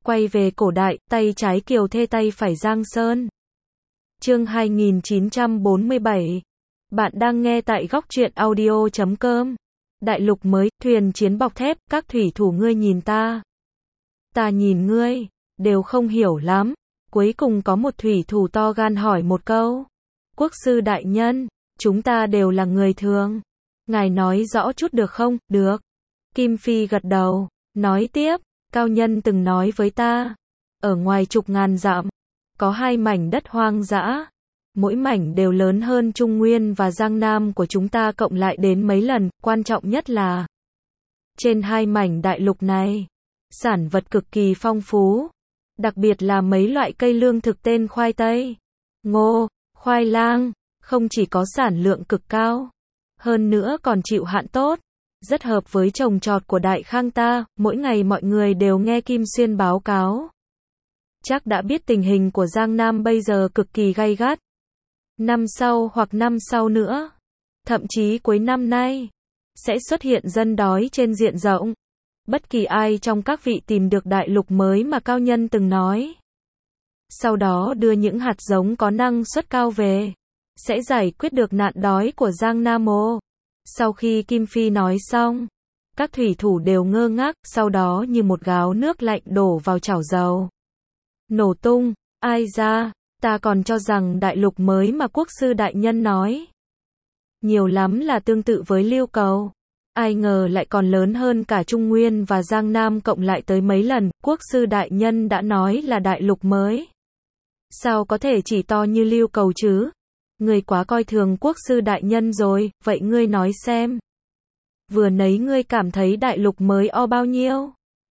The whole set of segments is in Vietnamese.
Quay về cổ đại, tay trái Kiều Thê tay phải Giang Sơn. Chương 2947. Bạn đang nghe tại góc truyện audio.com. Đại lục mới, thuyền chiến bọc thép, các thủy thủ ngươi nhìn ta. Ta nhìn ngươi, đều không hiểu lắm. Cuối cùng có một thủy thủ to gan hỏi một câu. Quốc sư đại nhân, chúng ta đều là người thường. Ngài nói rõ chút được không? Được. Kim Phi gật đầu, nói tiếp, cao nhân từng nói với ta. Ở ngoài chục ngàn dặm, có hai mảnh đất hoang dã. Mỗi mảnh đều lớn hơn Trung Nguyên và Giang Nam của chúng ta cộng lại đến mấy lần, quan trọng nhất là trên hai mảnh đại lục này, sản vật cực kỳ phong phú, đặc biệt là mấy loại cây lương thực tên khoai tây, ngô, khoai lang, không chỉ có sản lượng cực cao, hơn nữa còn chịu hạn tốt, rất hợp với trồng trọt của Đại Khang ta, mỗi ngày mọi người đều nghe Kim Xuyên báo cáo. Chắc đã biết tình hình của Giang Nam bây giờ cực kỳ gay gắt. Năm sau hoặc năm sau nữa, thậm chí cuối năm nay, sẽ xuất hiện dân đói trên diện rộng. Bất kỳ ai trong các vị tìm được đại lục mới mà cao nhân từng nói, sau đó đưa những hạt giống có năng suất cao về, sẽ giải quyết được nạn đói của Giang Nam ô. Sau khi Kim Phi nói xong, các thủy thủ đều ngơ ngác, sau đó như một gáo nước lạnh đổ vào chảo dầu. Nổ tung, ai ra, ta còn cho rằng đại lục mới mà quốc sư đại nhân nói, nhiều lắm là tương tự với Lưu Cầu. Ai ngờ lại còn lớn hơn cả Trung Nguyên và Giang Nam cộng lại tới mấy lần, quốc sư đại nhân đã nói là đại lục mới. Sao có thể chỉ to như Lưu Cầu chứ? Ngươi quá coi thường quốc sư đại nhân rồi, vậy ngươi nói xem. Vừa nấy ngươi cảm thấy đại lục mới o bao nhiêu?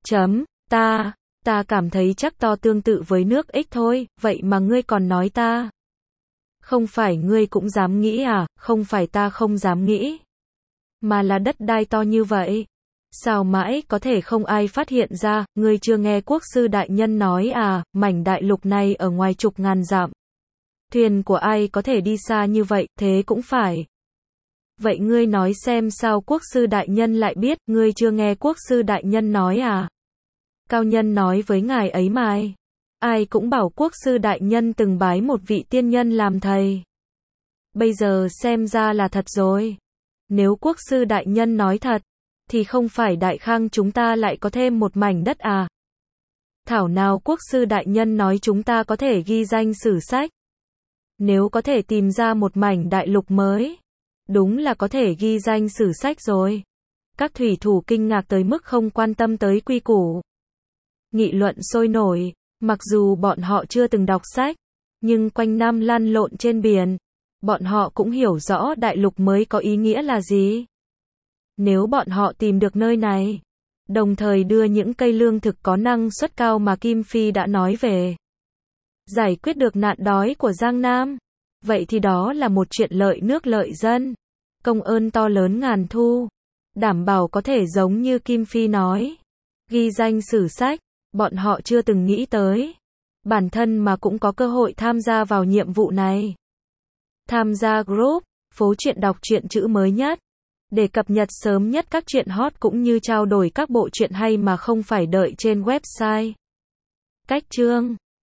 Ta cảm thấy chắc to tương tự với nước Ích thôi, vậy mà ngươi còn nói ta. Không phải ngươi cũng dám nghĩ à, không phải ta không dám nghĩ. Mà là đất đai to như vậy. Sao mãi có thể không ai phát hiện ra, ngươi chưa nghe quốc sư đại nhân nói à, mảnh đại lục này ở ngoài chục ngàn dặm. Thuyền của ai có thể đi xa như vậy, thế cũng phải. Vậy ngươi nói xem sao quốc sư đại nhân lại biết, ngươi chưa nghe quốc sư đại nhân nói à? Cao nhân nói với ngài ấy mai. Ai cũng bảo quốc sư đại nhân từng bái một vị tiên nhân làm thầy. Bây giờ xem ra là thật rồi. Nếu quốc sư đại nhân nói thật, thì không phải Đại Khang chúng ta lại có thêm một mảnh đất à? Thảo nào quốc sư đại nhân nói chúng ta có thể ghi danh sử sách. Nếu có thể tìm ra một mảnh đại lục mới, đúng là có thể ghi danh sử sách rồi. Các thủy thủ kinh ngạc tới mức không quan tâm tới quy củ. Nghị luận sôi nổi, mặc dù bọn họ chưa từng đọc sách, nhưng quanh năm lăn lộn trên biển, bọn họ cũng hiểu rõ đại lục mới có ý nghĩa là gì. Nếu bọn họ tìm được nơi này, đồng thời đưa những cây lương thực có năng suất cao mà Kim Phi đã nói về, giải quyết được nạn đói của Giang Nam, vậy thì đó là một chuyện lợi nước lợi dân, công ơn to lớn ngàn thu, đảm bảo có thể giống như Kim Phi nói, ghi danh sử sách, bọn họ chưa từng nghĩ tới. Bản thân mà cũng có cơ hội tham gia vào nhiệm vụ này. Tham gia group, phố truyện đọc truyện chữ mới nhất, để cập nhật sớm nhất các truyện hot cũng như trao đổi các bộ truyện hay mà không phải đợi trên website. Cách chương